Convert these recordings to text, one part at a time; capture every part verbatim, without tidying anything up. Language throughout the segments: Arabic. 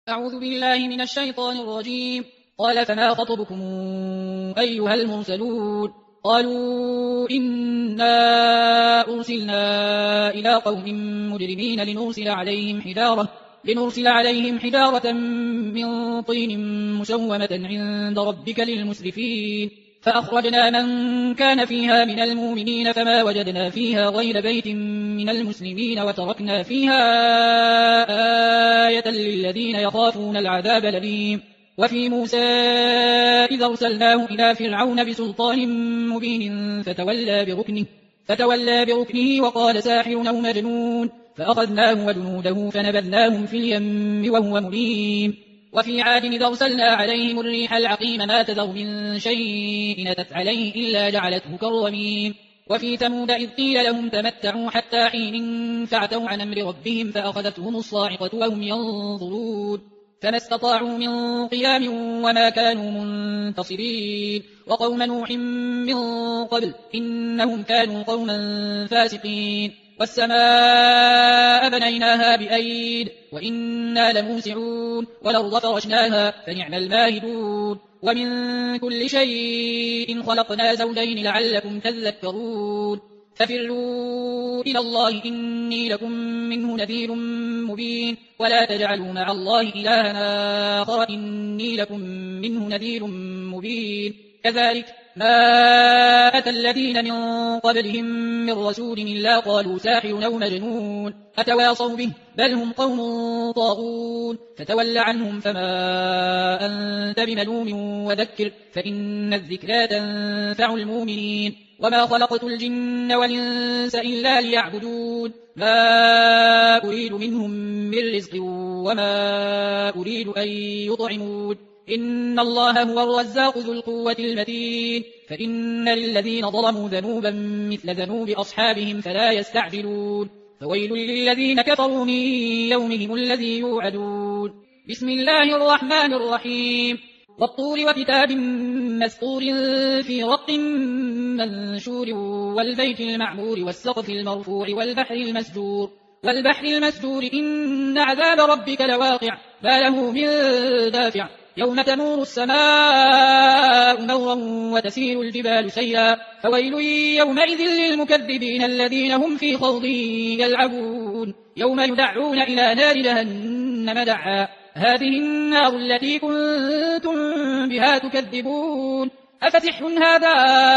أعوذ بالله من الشيطان الرجيم. قال فما خطبكم أيها المرسلون؟ قالوا إنا أرسلنا إلى قوم مجرمين لنرسل عليهم حجارة, لنرسل عليهم حجارة من طين مسومة عند ربك للمسرفين. فأخرجنا من كان فيها من المؤمنين فما وجدنا فيها غير بيت من المسلمين وتركنا فيها آية للذين يخافون العذاب الأليم. وفي موسى إذا أرسلناه إلى فرعون بسلطان مبين فتولى بركنه, فتولى بركنه وقال ساحر أو مجنون, فأخذناه وجنوده فنبذناهم في اليم وهو مليم. وفي عاد إذا أرسلنا عليهم الريح العقيم ما تذر من شيء أتت عليه إلا جعلته كالرميم. وفي ثمود إذ قيل لهم تمتعوا حتى حين فعتوا عن أمر ربهم فأخذتهم الصاعقة وهم ينظرون, فما استطاعوا من قيام وما كانوا منتصرين. وقوم نوح من قبل إنهم كانوا قوما فاسقين. والسماء بنيناها بأيد وإنا لموسعون, والأرض فرشناها فنعم الماهدون. ومن كل شيء خلقنا زوجين لعلكم تذكرون. ففروا إلى الله إني لكم منه نذير مبين, ولا تجعلوا مع الله إلها آخر إني لكم منه نذير مبين. كذلك ما أتى الذين من قبلهم من رسول إلا قالوا ساحر أو مجنون أتواصوا به بل هم قوم طاغون. فتول عنهم فما أنت بملوم وذكر فإن الذكرى تنفع المؤمنين. وما خلقت الجن والإنس إلا ليعبدون, ما أريد منهم من رزق وما أريد أن يطعمون, إن الله هو الرزاق ذو القوة المتين. فإن للذين ظلموا ذنوبا مثل ذنوب أصحابهم فلا يستعجلون, فويل للذين كفروا من يومهم الذي يوعدون. بسم الله الرحمن الرحيم. والطور وكتاب مسطور في رق منشور, والبيت المعمور والسقف المرفوع والبحر المسجور, والبحر المسجور إن عذاب ربك لواقع ما له من دافع. يوم تمور السماء مورا وتسير الجبال سيرا, فويل يومئذ للمكذبين الذين هم في خوض يلعبون. يوم يدعون إلى نار جهنم دعا, هذه النار التي كنتم بها تكذبون. أفسحر هذا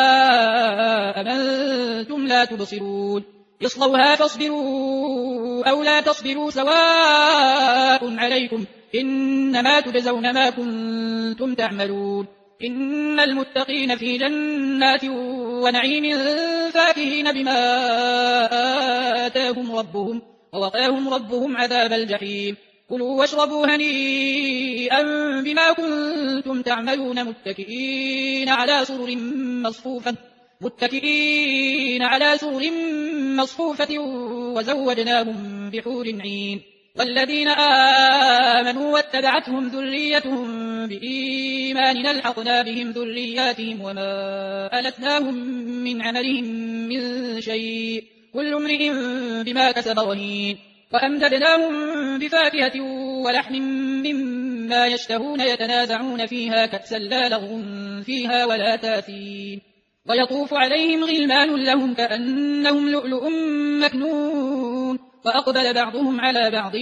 أم أنتم لا تبصرون؟ اصلوها فاصبروا أو لا تصبروا سواء عليكم إنما تجزون ما كنتم تعملون. إن المتقين في جنات ونعيم فاكهين بما آتاهم ربهم ووقاهم ربهم عذاب الجحيم. كلوا واشربوا هنيئا بما كنتم تعملون, متكئين على سرر مصفوفة متكئين على سرر مصفوفة وزوجناهم بحور عين. والذين آمنوا واتبعتهم ذريتهم بإيمان نلحقنا بهم ذرياتهم وما ألتناهم من عملهم من شيء, كل امرئ بما كسب رهين. وأمددناهم بفاكهة ولحم مما يشتهون يتنازعون فيها كأسا لا لغو فيها ولا تاثيم. ويطوف عليهم غلمان لهم كأنهم لؤلؤ مكنون, وأقبل بعضهم على بعض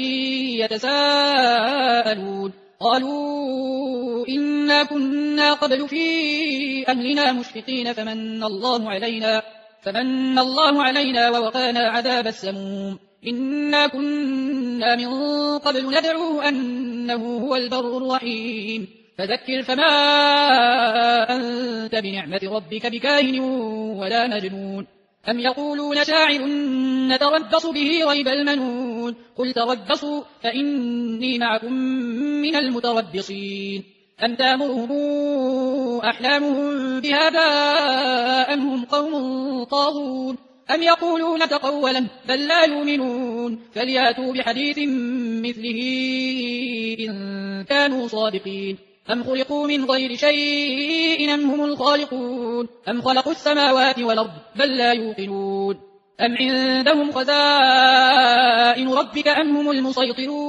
يتساءلون, قالوا إنا كنا قبل في أهلنا مشفقين فمن الله علينا, فمن الله علينا ووقانا عذاب السموم. إنا كنا من قبل ندعوه أنه هو البر الرحيم. فذكر فما أنت بنعمة ربك بكاهن ولا مجنون. أم يقولون شاعر نتربص به ريب المنون, قل تربصوا فإني معكم من المتربصين. أم تأمرهم أحلامهم بهذا أم هم قوم طاغون, أم يقولون تقولا بل لا يؤمنون. فلياتوا بحديث مثله إن كانوا صادقين. أم خلقوا من غير شيء أم هم الخالقون, أم خلقوا السماوات والأرض بل لا يوقنون. أم عندهم خزائن ربك أم هم المسيطرون,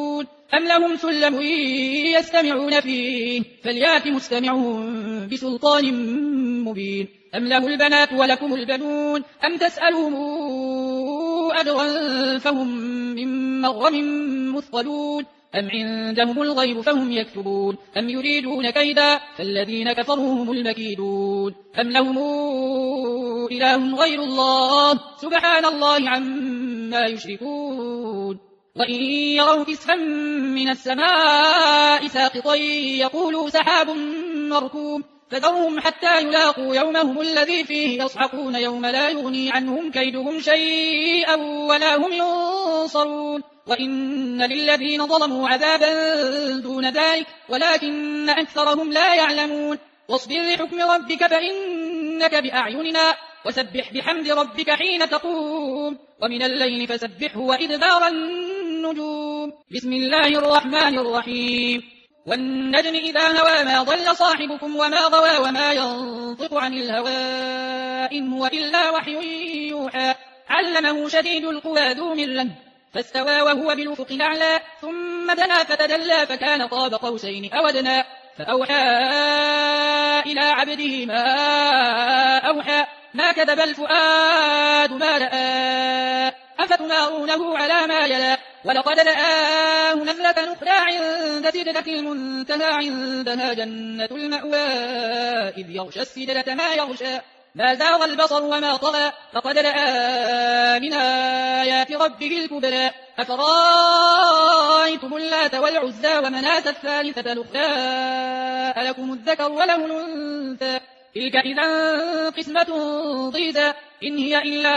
أم لهم سلم يستمعون فيه فليات مستمعون بسلطان مبين أم له البنات ولكم البنون أم تسألهم أجرا فهم من مغرم مثقلون أم عندهم الغيب فهم يكتبون أم يريدون كيدا فالذين كفروا هم المكيدون أم لهم إله غير الله سبحان الله عما يشركون وإن يروا كسفا من السماء ساقطا يقولوا سحاب مركوم فذرهم حتى يلاقوا يومهم الذي فيه يصعقون يوم لا يغني عنهم كيدهم شيئا ولا هم ينصرون وإن للذين ظلموا عذابا دون ذلك ولكن أكثرهم لا يعلمون واصبر لحكم ربك فإنك بأعيننا وسبح بحمد ربك حين تقوم ومن الليل فسبحه وإدبار النجوم بسم الله الرحمن الرحيم والنجم إذا هوى ما ضل صاحبكم وما غوى وما ينطق عن الهوى إن هو إلا وحي يوحى علمه شديد القوى ذو مرة فاستوى وهو بالأفق الأعلى ثم دنا فتدلى فكان قاب قوسين أو أدنى فأوحى إلى عبده ما أوحى ما كذب الفؤاد ما رأى أفتمارونه على ما يلى ولقد رآه نزلة أخرى عند سدرة المنتهى عندها جنة المأوى إذ يغشى السدرة ما يغشى ما زاغ البصر وما طغى لقد رأى من آيات ربه الكبرى أفرأيتم اللات والعزى ومناة الثالثة الأخرى ألكم الذكر وله الأنثى تلك إذا قسمة ضيزى إن هي إلا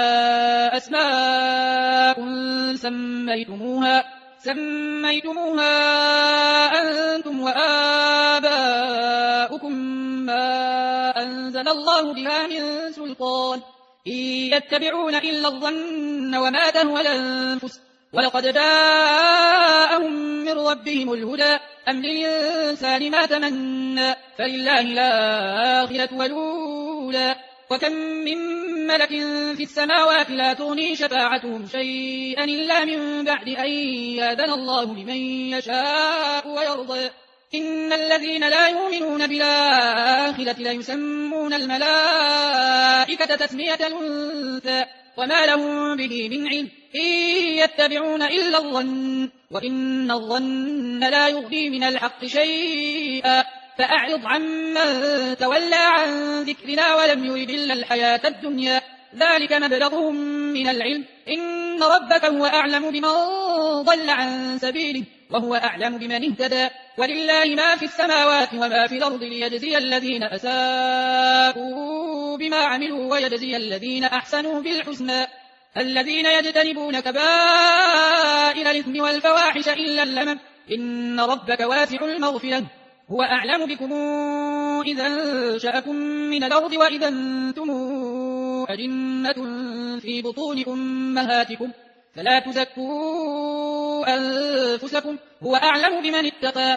أسماء سميتموها سميتموها أنتم وآباؤكم ما أنزل الله بها من سلطان إن يتبعون إلا الظن وما تهوى الأنفس ولقد جاءهم من ربهم الهدى أم للإنسان ما تمنى فلله الآخرة والأولى وكم من ملك في السماوات لا تغني شفاعتهم شيئا إلا من بعد أن يأذن الله لمن يشاء ويرضى إن الذين لا يؤمنون بالآخرة ليسمون الملائكة تسمية الأنثى وما لهم به من علم إن يتبعون إلا الظن وإن الظن لا يغني من الحق شيئا فأعرض عمن تولى عن ذكرنا ولم يرد إلا الحياة الدنيا ذلك مبلغهم من العلم إن ربك هو أعلم بمن ضل عن سبيله وهو أعلم بمن اهتدى ولله ما في السماوات وما في الأرض ليجزي الذين أساءوا بما عملوا ويجزي الذين أحسنوا بالحسنى الذين يجتنبون كبائر الإثم والفواحش إلا اللمم إن ربك واسع المغفرة هو أعلم بكم إذا أنشأكم من الأرض وإذا أنتم أجنة في بطون أمهاتكم فلا تزكوا أنفسكم هو أعلم بمن اتقى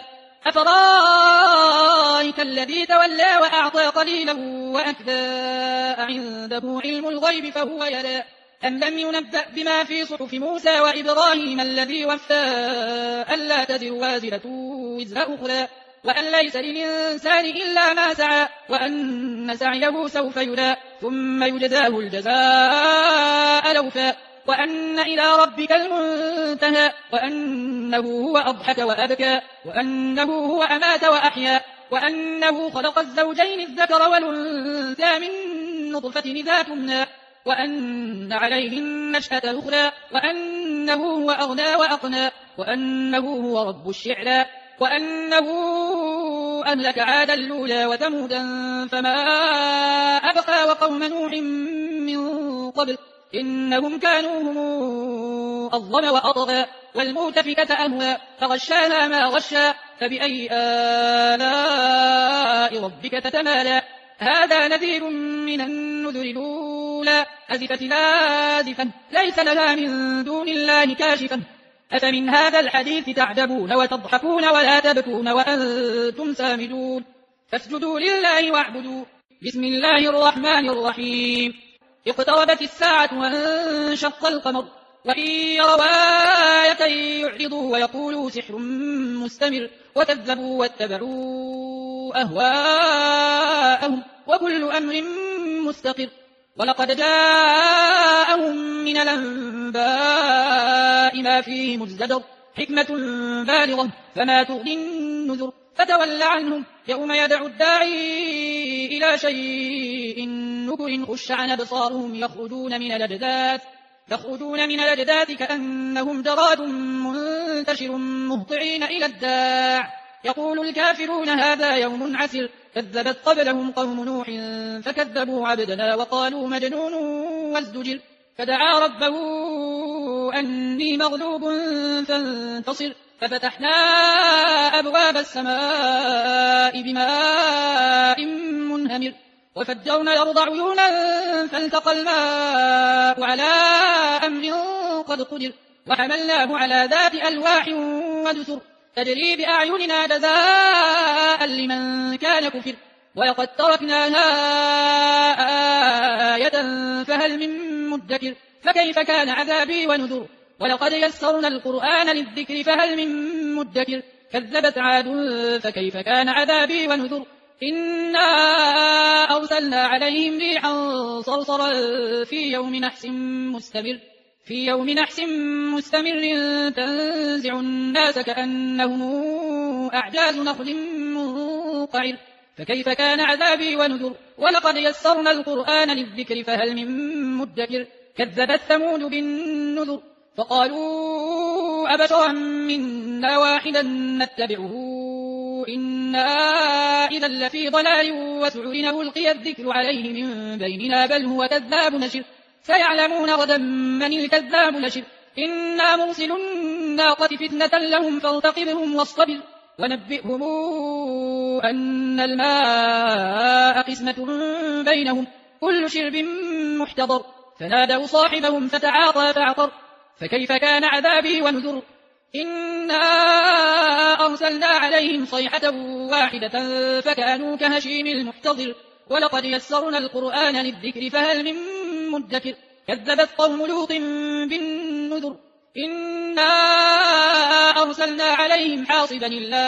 أفرأيت الذي تولى وأعطى قليلا وأكدى عنده علم الغيب فهو يرى أم لم ينبأ بما في صحف موسى وإبراهيم الذي وفى ألا تزر وازرة وزر أخرى وأن ليس للإنسان إلا ما سعى وأن سعيه سوف يرى ثم يجزاه الجزاء الأوفى وأن إلى ربك المنتهى وأنه هو أضحك وأبكى وأنه هو أمات وأحيا وأنه خلق الزوجين الذكر والأنثى من نطفة إذا تمنى وأن عليه النشأة الأخرى وأنه هو أغنى وأقنى وأنه هو رب الشعرى وأنه أهلك عادا الأولى وثمودا فما أبقى وقوم نوح من قبل إنهم كانوا هم أظلم وأطغى والمؤتفكة أهوى فغشاها ما غشى فبأي آلاء ربك تتمالى هذا نذير من النذر الأولى أزفت لازفا ليس لها من دون الله كاشفا أفمن هذا الحديث تعجبون وتضحكون ولا تبكون وأنتم سامدون فاسجدوا لله واعبدوا بسم الله الرحمن الرحيم اقتربت الساعة وانشق القمر وإن يروا آية يعرضوا ويقولوا سحر مستمر وكذبوا واتبعوا أهواءهم وكل أمر مستقر. ولقد جاءهم من الأنباء ما فيه مزدجر حكمة بالغة فما تغني النذر. فتول عنهم يوم يدعو الداعي إلى شيء نكر خش عن أبصارهم يخرجون من الأجداث يخرجون من الأجداث كأنهم جراد منتشر مهطعين إلى الداع يقول الكافرون هذا يوم عسر. كذبت قبلهم قوم نوح فكذبوا عبدنا وقالوا مجنون وازدجر. فدعا ربه أني مغلوب فانتصر. ففتحنا أبواب السماء بماء منهمر وفجرنا الأرض عيونا فالتقى الماء على أمر قد قدر. وحملناه على ذات ألواح ودسر تجري بأعيننا جزاء لمن كان كفر. ولقد تركناها آية فهل من مدكر. فكيف كان عذابي ونذر. ولقد يسرنا القرآن للذكر فهل من مدكر. كذبت عاد فكيف كان عذابي ونذر. إنا أرسلنا عليهم ريحا صرصرا في يوم نحس مستمر في يوم نحس مستمر تنزع الناس كأنهم أعجاز نخل منقعر. فكيف كان عذابي ونذر. ولقد يسرنا القرآن للذكر فهل من مدكر. كذبت ثمود بالنذر فقالوا أبشرا منا واحدا نتبعه إنا إذا لفي ضلال وسعر. ألقي الذكر عليه من بيننا بل هو كذاب نشر. سيعلمون غدا من الكذاب نشر. إنا مرسل الناقة فتنة لهم فارتقبهم واصطبر. ونبئهم أن الماء قسمة بينهم كل شرب محتضر. فنادوا صاحبهم فتعاطى فعقر. فكيف كان عذابي ونذر. إنا أرسلنا عليهم صيحة واحدة فكانوا كهشيم المحتضر. ولقد يسرنا القرآن للذكر فهل من مدكر. كذبت قوم لوط بالنذر. إنا أرسلنا عليهم حاصبا إلا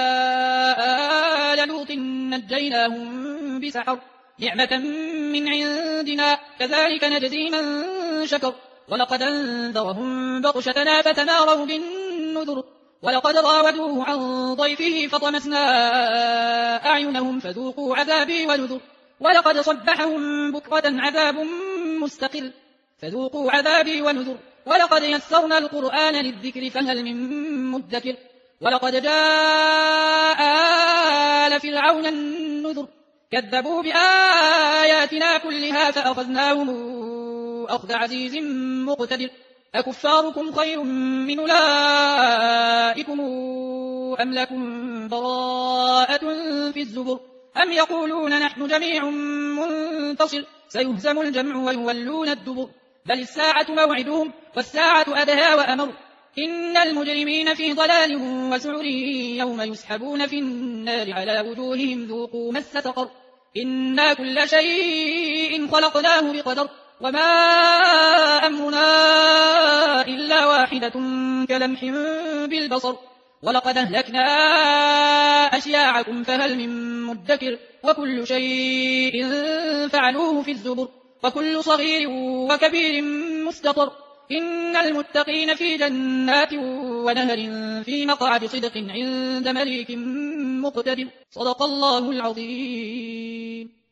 آل لوط نجيناهم بسحر نعمة من عندنا كذلك نجزي من شكر. ولقد أنذرهم بطشتنا فتماروا بالنذر. ولقد راودوه عن ضيفه فطمسنا أعينهم فذوقوا عذابي ونذر. ولقد صبحهم بكرة عذاب مستقر فذوقوا عذابي ونذر. ولقد يسرنا القرآن للذكر فهل من مدكر. ولقد جاء آل فرعون النذر كذبوا بآياتنا كلها فأخذناهم أخذ عزيز مقتدر. أكفاركم خير من أولئكم أم لكم براءة في الزبر. أم يقولون نحن جميع منتصر سيهزم الجمع ويولون الدبر. بل الساعة موعدهم والساعة أدهى وأمر. إن المجرمين في ضلال وسعر يوم يسحبون في النار على وجوههم ذوقوا مس سقر. إنا كل شيء خلقناه بقدر وما أمرنا إلا واحدة كلمح بالبصر. ولقد أهلكنا أشياعكم فهل من مدكر. وكل شيء فعلوه في الزبر وكل صغير وكبير مستطر. إن المتقين في جنات ونهر في مقعد صدق عند مليك مقتدر. صدق الله العظيم.